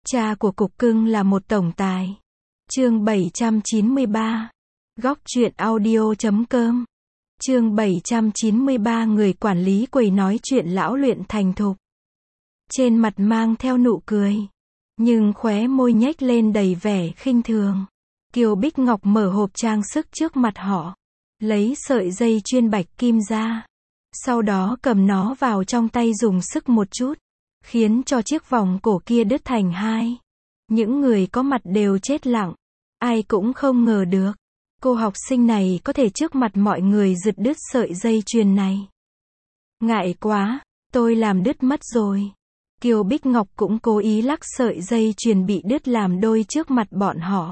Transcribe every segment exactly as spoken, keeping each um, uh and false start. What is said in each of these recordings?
Cha của cục cưng là một tổng tài. Chương bảy trăm chín mươi ba. Góc truyện audio chấm com. Chương bảy trăm chín mươi ba. Người quản lý quầy nói chuyện lão luyện thành thục. Trên mặt mang theo nụ cười, nhưng khóe môi nhếch lên đầy vẻ khinh thường. Kiều Bích Ngọc mở hộp trang sức trước mặt họ, lấy sợi dây chuyền bạch kim ra, sau đó cầm nó vào trong tay dùng sức một chút, khiến cho chiếc vòng cổ kia đứt thành hai. Những người có mặt đều chết lặng, ai cũng không ngờ được, cô học sinh này có thể trước mặt mọi người giật đứt sợi dây chuyền này. Ngại quá, tôi làm đứt mất rồi. Kiều Bích Ngọc cũng cố ý lắc sợi dây chuyền bị đứt làm đôi trước mặt bọn họ.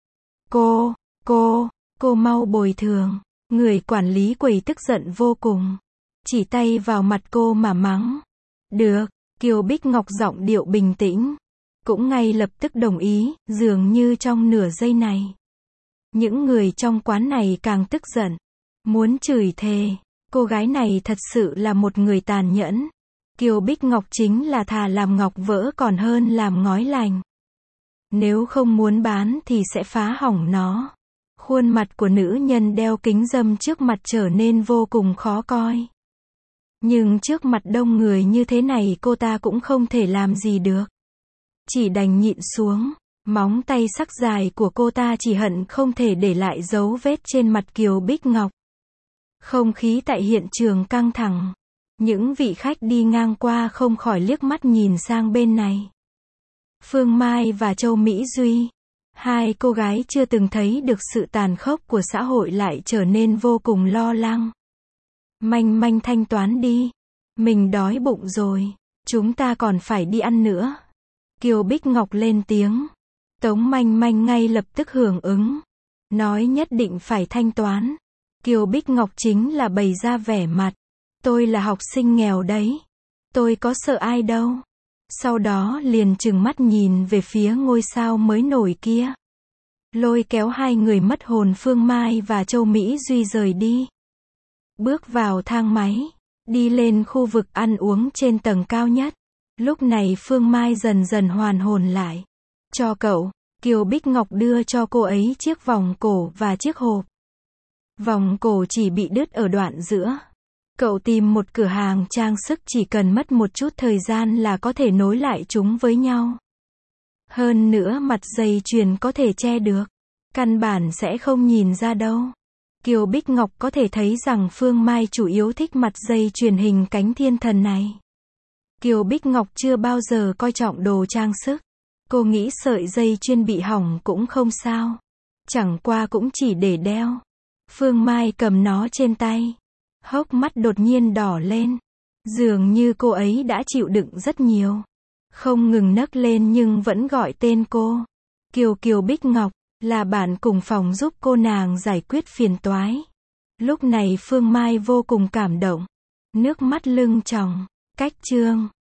Cô, cô, cô mau bồi thường. Người quản lý quầy tức giận vô cùng, chỉ tay vào mặt cô mà mắng. Được, Kiều Bích Ngọc giọng điệu bình tĩnh, cũng ngay lập tức đồng ý. Dường như trong nửa giây này, những người trong quán này càng tức giận, muốn chửi thề. Cô gái này thật sự là một người tàn nhẫn. Kiều Bích Ngọc chính là thà làm ngọc vỡ còn hơn làm ngói lành. Nếu không muốn bán thì sẽ phá hỏng nó. Khuôn mặt của nữ nhân đeo kính râm trước mặt trở nên vô cùng khó coi. Nhưng trước mặt đông người như thế này cô ta cũng không thể làm gì được, chỉ đành nhịn xuống. Móng tay sắc dài của cô ta chỉ hận không thể để lại dấu vết trên mặt Kiều Bích Ngọc. Không khí tại hiện trường căng thẳng. Những vị khách đi ngang qua không khỏi liếc mắt nhìn sang bên này. Phương Mai và Châu Mỹ Duy, hai cô gái chưa từng thấy được sự tàn khốc của xã hội lại trở nên vô cùng lo lắng. Manh Manh thanh toán đi. Mình đói bụng rồi. Chúng ta còn phải đi ăn nữa. Kiều Bích Ngọc lên tiếng. Tống Manh Manh ngay lập tức hưởng ứng, nói nhất định phải thanh toán. Kiều Bích Ngọc chính là bày ra vẻ mặt. Tôi là học sinh nghèo đấy. Tôi có sợ ai đâu. Sau đó liền trừng mắt nhìn về phía ngôi sao mới nổi kia. Lôi kéo hai người mất hồn Phương Mai và Châu Mỹ Duy rời đi. Bước vào thang máy, đi lên khu vực ăn uống trên tầng cao nhất. Lúc này Phương Mai dần dần hoàn hồn lại. Cho cậu, Kiều Bích Ngọc đưa cho cô ấy chiếc vòng cổ và chiếc hộp. Vòng cổ chỉ bị đứt ở đoạn giữa. Cậu tìm một cửa hàng trang sức chỉ cần mất một chút thời gian là có thể nối lại chúng với nhau. Hơn nữa mặt dây chuyền có thể che được, căn bản sẽ không nhìn ra đâu. Kiều Bích Ngọc có thể thấy rằng Phương Mai chủ yếu thích mặt dây chuyền hình cánh thiên thần này. Kiều Bích Ngọc chưa bao giờ coi trọng đồ trang sức. Cô nghĩ sợi dây chuyền bị hỏng cũng không sao, chẳng qua cũng chỉ để đeo. Phương Mai cầm nó trên tay, hốc mắt đột nhiên đỏ lên. Dường như cô ấy đã chịu đựng rất nhiều, không ngừng nấc lên nhưng vẫn gọi tên cô. Kiều Kiều Bích Ngọc, là bạn cùng phòng giúp cô nàng giải quyết phiền toái. Lúc này Phương Mai vô cùng cảm động, nước mắt lưng tròng. Cách chương